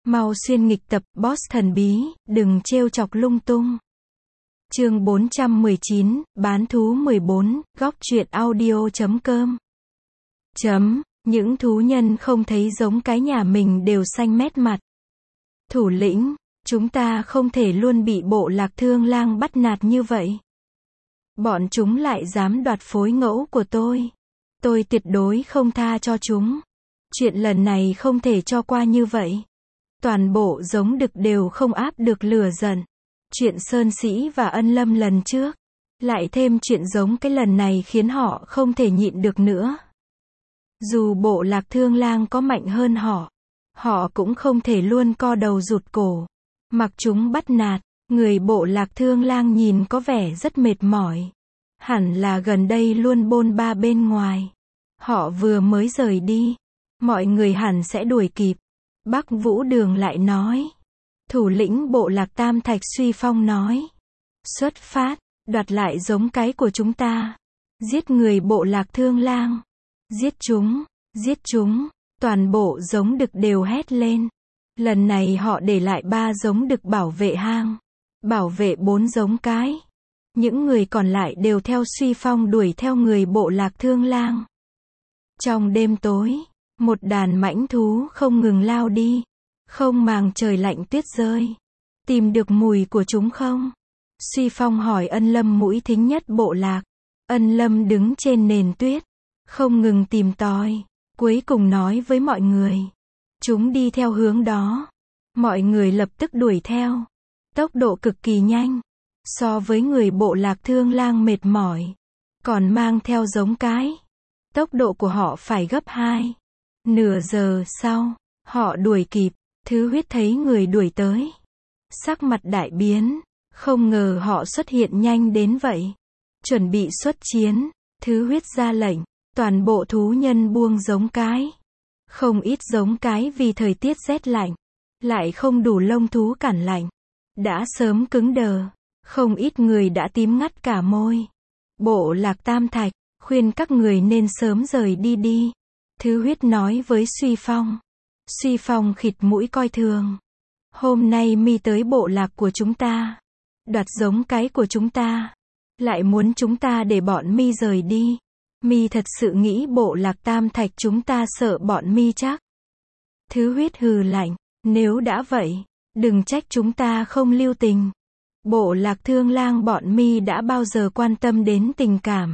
Mau xuyên nghịch tập, boss thần bí, đừng trêu chọc lung tung. Chương 419, bán thú 14, góc truyện audio.com. Những thú nhân không thấy giống cái nhà mình đều xanh mét mặt. Thủ lĩnh, chúng ta không thể luôn bị bộ lạc thương lang bắt nạt như vậy. Bọn chúng lại dám đoạt phối ngẫu của tôi. Tôi tuyệt đối không tha cho chúng. Chuyện lần này không thể cho qua như vậy. Toàn bộ giống đực đều không áp được lửa giận. Chuyện Sơn Sĩ và Ân Lâm lần trước, lại thêm chuyện giống cái lần này khiến họ không thể nhịn được nữa. Dù bộ lạc thương lang có mạnh hơn họ cũng không thể luôn co đầu rụt cổ, mặc chúng bắt nạt. Người bộ lạc thương lang nhìn có vẻ rất mệt mỏi. Hẳn là gần đây luôn bôn ba bên ngoài. Họ vừa mới rời đi, mọi người hẳn sẽ đuổi kịp. Bắc Vũ Đường lại nói. Thủ lĩnh bộ lạc Tam Thạch Suy Phong nói. Xuất phát, đoạt lại giống cái của chúng ta. Giết người bộ lạc thương lang. Giết chúng, toàn bộ giống đực đều hét lên. Lần này họ để lại 3 giống đực bảo vệ hang. Bảo vệ 4 giống cái. Những người còn lại đều theo Suy Phong đuổi theo người bộ lạc thương lang. Trong đêm tối, một đàn mãnh thú không ngừng lao đi. Không màng trời lạnh tuyết rơi. Tìm được mùi của chúng không? Suy Phong hỏi Ân Lâm mũi thính nhất bộ lạc. Ân Lâm đứng trên nền tuyết, không ngừng tìm tòi. Cuối cùng nói với mọi người. Chúng đi theo hướng đó. Mọi người lập tức đuổi theo. Tốc độ cực kỳ nhanh. So với người bộ lạc thương lang mệt mỏi, còn mang theo giống cái, tốc độ của họ phải gấp 2. Nửa giờ sau, họ đuổi kịp. Thứ Huyết thấy người đuổi tới, sắc mặt đại biến, không ngờ họ xuất hiện nhanh đến vậy. Chuẩn bị xuất chiến, Thứ Huyết ra lệnh, toàn bộ thú nhân buông giống cái. Không ít giống cái vì thời tiết rét lạnh, lại không đủ lông thú cản lạnh, đã sớm cứng đờ. Không ít người đã tím ngắt cả môi. Bộ lạc Tam Thạch khuyên các người nên sớm rời đi. Thứ Huyết nói với Suy Phong. Suy Phong khịt mũi coi thường. Hôm nay mi tới bộ lạc của chúng ta, đoạt giống cái của chúng ta, lại muốn chúng ta để bọn mi rời đi. Mi thật sự nghĩ bộ lạc Tam Thạch chúng ta sợ bọn mi chắc? Thứ Huyết hừ lạnh. Nếu đã vậy, đừng trách chúng ta không lưu tình. Bộ lạc thương lang bọn mi đã bao giờ quan tâm đến tình cảm.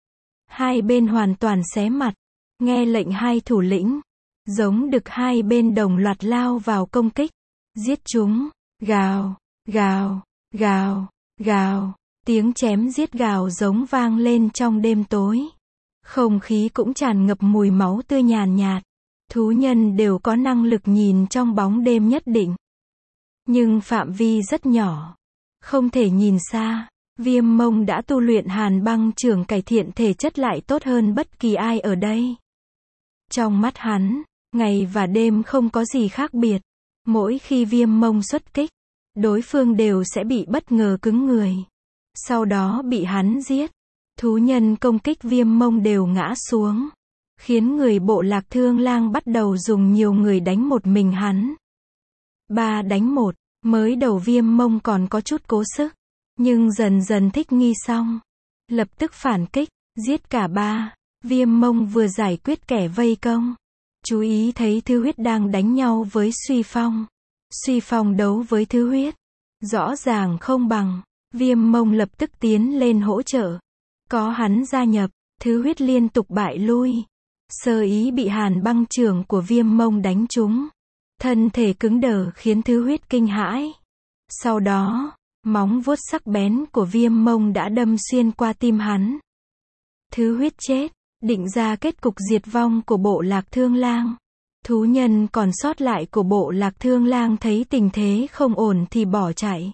Hai bên hoàn toàn xé mặt. Nghe lệnh hai thủ lĩnh, giống đực hai bên đồng loạt lao vào công kích. Giết chúng. Gào, gào, gào, gào. Tiếng chém giết gào giống vang lên trong đêm tối. Không khí cũng tràn ngập mùi máu tươi nhàn nhạt. Thú nhân đều có năng lực nhìn trong bóng đêm nhất định, nhưng phạm vi rất nhỏ, không thể nhìn xa. Viêm Mông đã tu luyện Hàn Băng Trưởng cải thiện thể chất lại tốt hơn bất kỳ ai ở đây. Trong mắt hắn, ngày và đêm không có gì khác biệt. Mỗi khi Viêm Mông xuất kích, đối phương đều sẽ bị bất ngờ cứng người, sau đó bị hắn giết. Thú nhân công kích Viêm Mông đều ngã xuống, khiến người bộ lạc thương lang bắt đầu dùng nhiều người đánh một mình hắn. 3 đánh 1, mới đầu Viêm Mông còn có chút cố sức, nhưng dần dần thích nghi xong, lập tức phản kích, giết cả 3. Viêm Mông vừa giải quyết kẻ vây công, chú ý thấy Thứ Huyết đang đánh nhau với Suy Phong. Suy Phong đấu với Thứ Huyết, rõ ràng không bằng. Viêm Mông lập tức tiến lên hỗ trợ. Có hắn gia nhập, Thứ Huyết liên tục bại lui. Sơ ý bị Hàn Băng Trưởng của Viêm Mông đánh trúng, thân thể cứng đờ khiến Thứ Huyết kinh hãi. Sau đó, móng vuốt sắc bén của Viêm Mông đã đâm xuyên qua tim hắn. Thứ Huyết chết, định ra kết cục diệt vong của bộ lạc thương lang. Thú nhân còn sót lại của bộ lạc thương lang thấy tình thế không ổn thì bỏ chạy.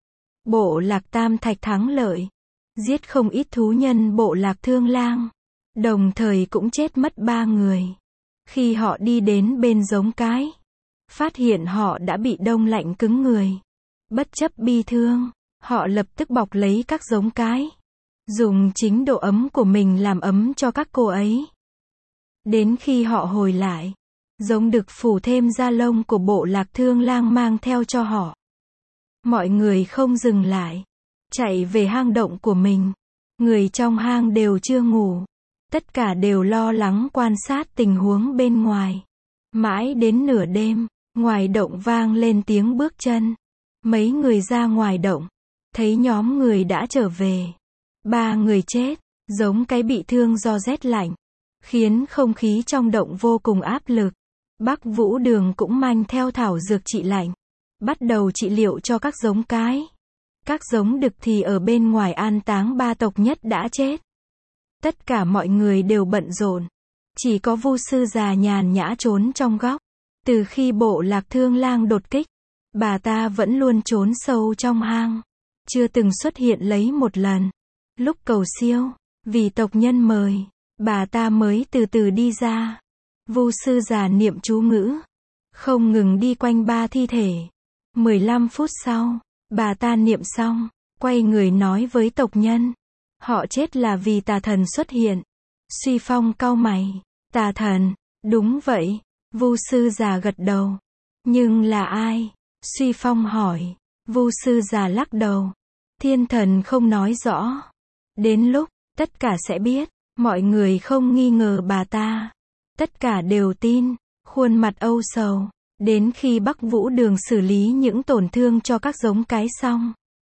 Bộ lạc Tam Thạch thắng lợi, giết không ít thú nhân bộ lạc thương lang, đồng thời cũng chết mất 3 người. Khi họ đi đến bên giống cái, phát hiện họ đã bị đông lạnh cứng người. Bất chấp bi thương, họ lập tức bọc lấy các giống cái, dùng chính độ ấm của mình làm ấm cho các cô ấy. Đến khi họ hồi lại, giống đực phủ thêm da lông của bộ lạc Thương Lang mang theo cho họ. Mọi người không dừng lại, chạy về hang động của mình. Người trong hang đều chưa ngủ, tất cả đều lo lắng quan sát tình huống bên ngoài. Mãi đến nửa đêm, ngoài động vang lên tiếng bước chân. Mấy người ra ngoài động, thấy nhóm người đã trở về. 3 người chết, giống cái bị thương do rét lạnh, khiến không khí trong động vô cùng áp lực. Bắc Vũ Đường cũng mang theo thảo dược trị lạnh, bắt đầu trị liệu cho các giống cái. Các giống đực thì ở bên ngoài an táng 3 tộc nhất đã chết. Tất cả mọi người đều bận rộn. Chỉ có Vu sư già nhàn nhã trốn trong góc. Từ khi bộ lạc Thương Lang đột kích, bà ta vẫn luôn trốn sâu trong hang, chưa từng xuất hiện lấy một lần. Lúc cầu siêu, vì tộc nhân mời, bà ta mới từ từ đi ra. Vu sư già niệm chú ngữ, không ngừng đi quanh 3 thi thể. 15 phút sau, bà ta niệm xong, quay người nói với tộc nhân. Họ chết là vì tà thần xuất hiện. Suy Phong cau mày. Tà thần, đúng vậy. Vu sư già gật đầu. Nhưng là ai? Suy Phong hỏi. Vu sư già lắc đầu. Thiên thần không nói rõ. Đến lúc, tất cả sẽ biết. Mọi người không nghi ngờ bà ta. Tất cả đều tin. Khuôn mặt âu sầu. Đến khi Bắc Vũ Đường xử lý những tổn thương cho các giống cái xong,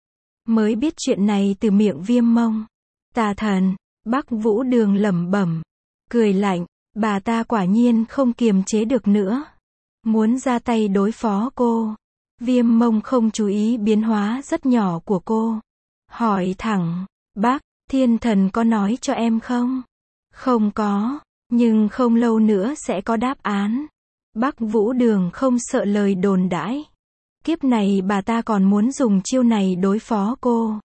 mới biết chuyện này từ miệng Viêm Mông. Tà thần, Bắc Vũ Đường lẩm bẩm, cười lạnh, bà ta quả nhiên không kiềm chế được nữa. Muốn ra tay đối phó cô. Viêm Mông không chú ý biến hóa rất nhỏ của cô. Hỏi thẳng, bác, thiên thần có nói cho em không? Không có, nhưng không lâu nữa sẽ có đáp án. Bắc Vũ Đường không sợ lời đồn đãi. Kiếp này bà ta còn muốn dùng chiêu này đối phó cô.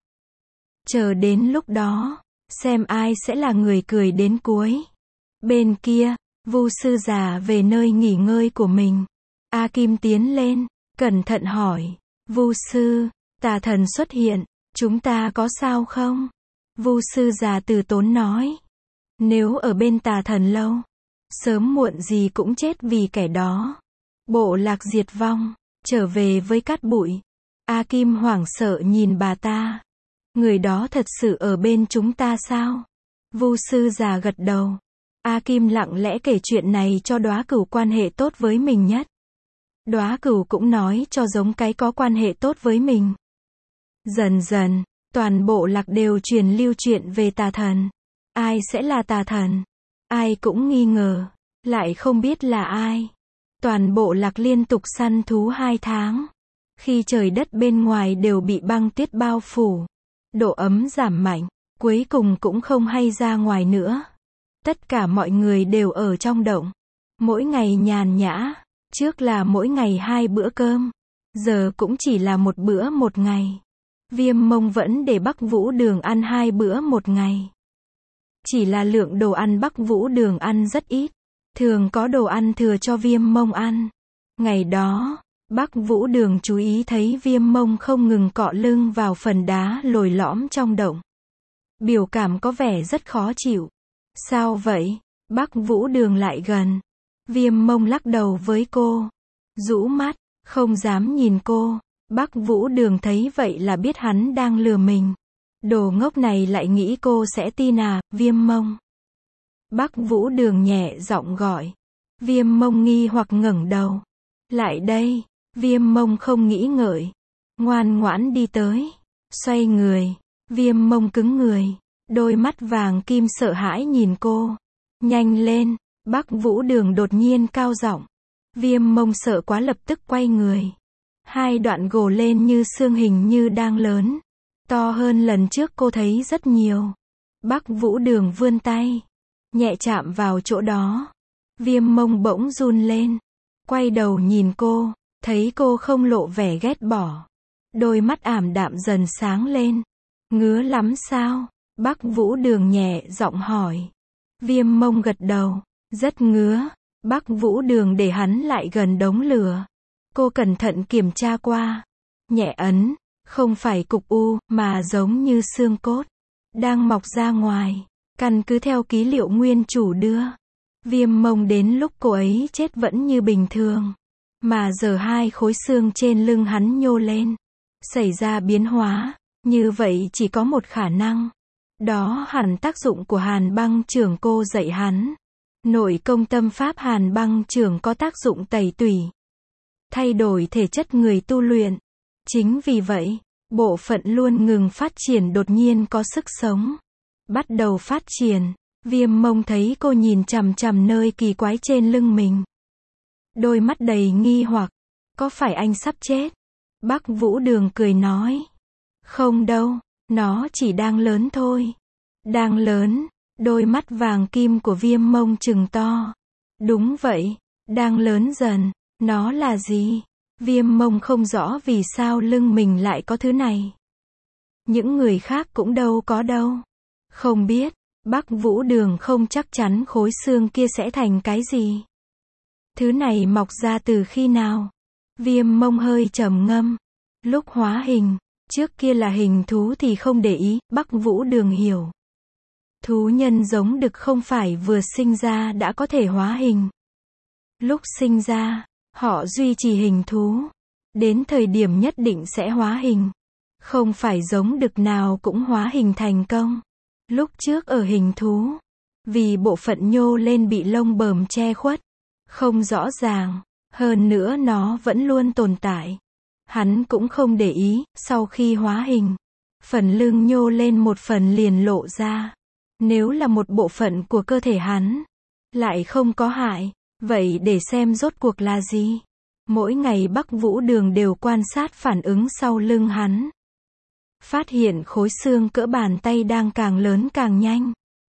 Chờ đến lúc đó, xem ai sẽ là người cười đến cuối. Bên kia, Vu sư già về nơi nghỉ ngơi của mình. A Kim tiến lên, cẩn thận hỏi. Vu sư, tà thần xuất hiện, chúng ta có sao không? Vu sư già từ tốn nói. Nếu ở bên tà thần lâu, sớm muộn gì cũng chết vì kẻ đó. Bộ lạc diệt vong, trở về với cát bụi. A Kim hoảng sợ nhìn bà ta. Người đó thật sự ở bên chúng ta sao? Vu sư già gật đầu. A Kim lặng lẽ kể chuyện này cho Đóa Cửu quan hệ tốt với mình nhất. Đóa Cửu cũng nói cho giống cái có quan hệ tốt với mình. Dần dần, toàn bộ lạc đều truyền lưu chuyện về tà thần. Ai sẽ là tà thần? Ai cũng nghi ngờ, lại không biết là ai. Toàn bộ lạc liên tục săn thú 2 tháng. Khi trời đất bên ngoài đều bị băng tuyết bao phủ, độ ấm giảm mạnh, cuối cùng cũng không hay ra ngoài nữa. Tất cả mọi người đều ở trong động. Mỗi ngày nhàn nhã, trước là mỗi ngày 2 bữa cơm, giờ cũng chỉ là 1 bữa 1 ngày. Viêm Mông vẫn để Bắc Vũ Đường ăn 2 bữa 1 ngày. Chỉ là lượng đồ ăn Bắc Vũ Đường ăn rất ít, thường có đồ ăn thừa cho Viêm Mông ăn. Ngày đó, Bắc Vũ Đường chú ý thấy Viêm Mông không ngừng cọ lưng vào phần đá lồi lõm trong động. Biểu cảm có vẻ rất khó chịu. Sao vậy? Bắc Vũ Đường lại gần. Viêm Mông lắc đầu với cô. Rũ mắt, không dám nhìn cô. Bắc Vũ Đường thấy vậy là biết hắn đang lừa mình. Đồ ngốc này lại nghĩ cô sẽ tin à, Viêm Mông. Bắc Vũ Đường nhẹ giọng gọi. Viêm Mông nghi hoặc ngẩng đầu. Lại đây. Viêm Mông không nghĩ ngợi, ngoan ngoãn đi tới. Xoay người. Viêm Mông cứng người. Đôi mắt vàng kim sợ hãi nhìn cô. Nhanh lên. Bắc Vũ Đường đột nhiên cao giọng. Viêm Mông sợ quá lập tức quay người. 2 đoạn gồ lên như xương hình như đang lớn. To hơn lần trước cô thấy rất nhiều. Bắc Vũ Đường vươn tay, nhẹ chạm vào chỗ đó. Viêm Mông bỗng run lên. Quay đầu nhìn cô, thấy cô không lộ vẻ ghét bỏ. Đôi mắt ảm đạm dần sáng lên. Ngứa lắm sao? Bắc Vũ Đường nhẹ giọng hỏi. Viêm Mông gật đầu. Rất ngứa. Bắc Vũ Đường để hắn lại gần đống lửa. Cô cẩn thận kiểm tra qua. Nhẹ ấn, không phải cục u, mà giống như xương cốt. Đang mọc ra ngoài. Căn cứ theo ký liệu nguyên chủ đưa. Viêm mông đến lúc cô ấy chết vẫn như bình thường. Mà giờ hai khối xương trên lưng hắn nhô lên. Xảy ra biến hóa. Như vậy chỉ có một khả năng. Đó hẳn tác dụng của Hàn Băng Trưởng cô dạy hắn. Nội công tâm pháp Hàn Băng Trưởng có tác dụng tẩy tủy. Thay đổi thể chất người tu luyện. Chính vì vậy, bộ phận luôn ngừng phát triển đột nhiên có sức sống. Bắt đầu phát triển. Viêm mông thấy cô nhìn chằm chằm nơi kỳ quái trên lưng mình. Đôi mắt đầy nghi hoặc. Có phải anh sắp chết? Bắc Vũ Đường cười nói. Không đâu, nó chỉ đang lớn thôi. Đang lớn, đôi mắt vàng kim của viêm mông trừng to. Đúng vậy, đang lớn dần, nó là gì? Viêm mông không rõ vì sao lưng mình lại có thứ này. Những người khác cũng đâu có đâu. Không biết, Bắc Vũ Đường không chắc chắn khối xương kia sẽ thành cái gì. Thứ này mọc ra từ khi nào? Viêm mông hơi trầm ngâm. Lúc hóa hình, trước kia là hình thú thì không để ý, Bắc Vũ Đường hiểu. Thú nhân giống đực không phải vừa sinh ra đã có thể hóa hình. Lúc sinh ra, họ duy trì hình thú. Đến thời điểm nhất định sẽ hóa hình. Không phải giống đực nào cũng hóa hình thành công. Lúc trước ở hình thú, vì bộ phận nhô lên bị lông bờm che khuất, không rõ ràng, hơn nữa nó vẫn luôn tồn tại. Hắn cũng không để ý, sau khi hóa hình, phần lưng nhô lên một phần liền lộ ra. Nếu là một bộ phận của cơ thể hắn, lại không có hại, vậy để xem rốt cuộc là gì. Mỗi ngày Bắc Vũ Đường đều quan sát phản ứng sau lưng hắn. Phát hiện khối xương cỡ bàn tay đang càng lớn càng nhanh.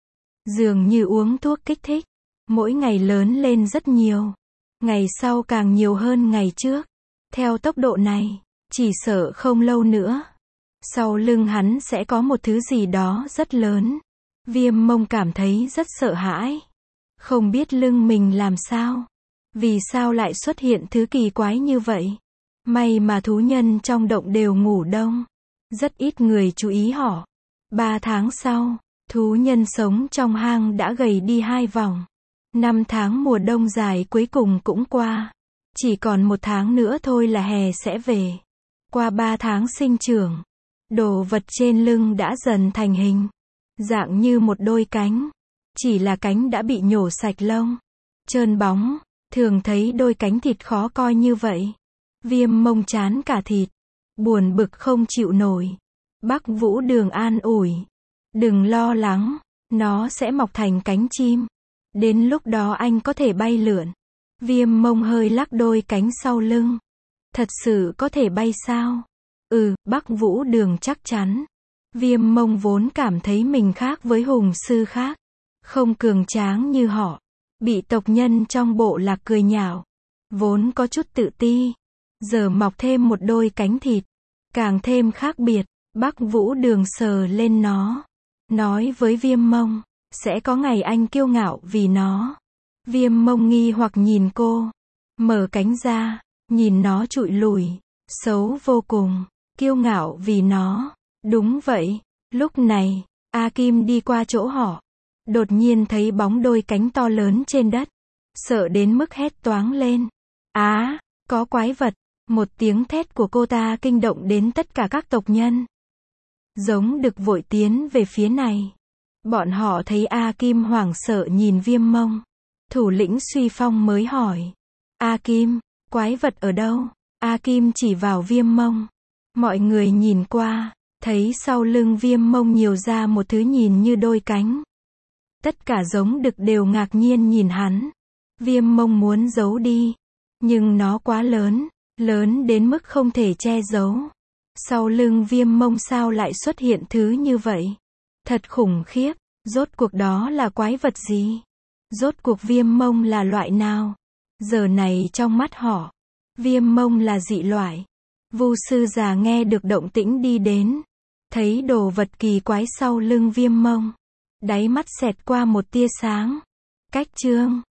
Dường như uống thuốc kích thích. Mỗi ngày lớn lên rất nhiều. Ngày sau càng nhiều hơn ngày trước. Theo tốc độ này, chỉ sợ không lâu nữa. Sau lưng hắn sẽ có một thứ gì đó rất lớn. Viêm mông cảm thấy rất sợ hãi. Không biết lưng mình làm sao. Vì sao lại xuất hiện thứ kỳ quái như vậy. May mà thú nhân trong động đều ngủ đông. Rất ít người chú ý họ. 3 tháng sau, thú nhân sống trong hang đã gầy đi 2 vòng. 5 tháng mùa đông dài cuối cùng cũng qua. Chỉ còn 1 tháng nữa thôi là hè sẽ về. Qua 3 tháng sinh trưởng, đồ vật trên lưng đã dần thành hình. Dạng như một đôi cánh. Chỉ là cánh đã bị nhổ sạch lông. Trơn bóng, thường thấy đôi cánh thịt khó coi như vậy. Viêm mông chán cả thịt. Buồn bực không chịu nổi. Bắc Vũ Đường an ủi. Đừng lo lắng, nó sẽ mọc thành cánh chim. Đến lúc đó anh có thể bay lượn. Viêm mông hơi lắc đôi cánh sau lưng. Thật sự có thể bay sao? Bắc Vũ Đường chắc chắn. Viêm mông vốn cảm thấy mình khác với hùng sư khác. Không cường tráng như họ. Bị tộc nhân trong bộ lạc cười nhạo. Vốn có chút tự ti. Giờ mọc thêm một đôi cánh thịt. Càng thêm khác biệt. Bắc Vũ Đường sờ lên nó. Nói với viêm mông. Sẽ có ngày anh kiêu ngạo vì nó. Viêm mông nghi hoặc nhìn cô. Mở cánh ra. Nhìn nó trụi lùi. Xấu vô cùng. Kiêu ngạo vì nó. Đúng vậy. Lúc này, A Kim đi qua chỗ họ. Đột nhiên thấy bóng đôi cánh to lớn trên đất. Sợ đến mức hét toáng lên. Có quái vật. Một tiếng thét của cô ta kinh động đến tất cả các tộc nhân. Giống đực vội tiến về phía này. Bọn họ thấy A Kim hoảng sợ nhìn viêm mông. Thủ lĩnh Suy Phong mới hỏi. A Kim, quái vật ở đâu? A Kim chỉ vào viêm mông. Mọi người nhìn qua, thấy sau lưng viêm mông nhiều ra một thứ nhìn như đôi cánh. Tất cả giống đực đều ngạc nhiên nhìn hắn. Viêm mông muốn giấu đi. Nhưng nó quá lớn. Lớn đến mức không thể che giấu. Sau lưng viêm mông sao lại xuất hiện thứ như vậy? Thật khủng khiếp. Rốt cuộc đó là quái vật gì? Rốt cuộc viêm mông là loại nào? Giờ này trong mắt họ, viêm mông là dị loại. Vu sư già nghe được động tĩnh đi đến. Thấy đồ vật kỳ quái sau lưng viêm mông. Đáy mắt xẹt qua một tia sáng. Cách chương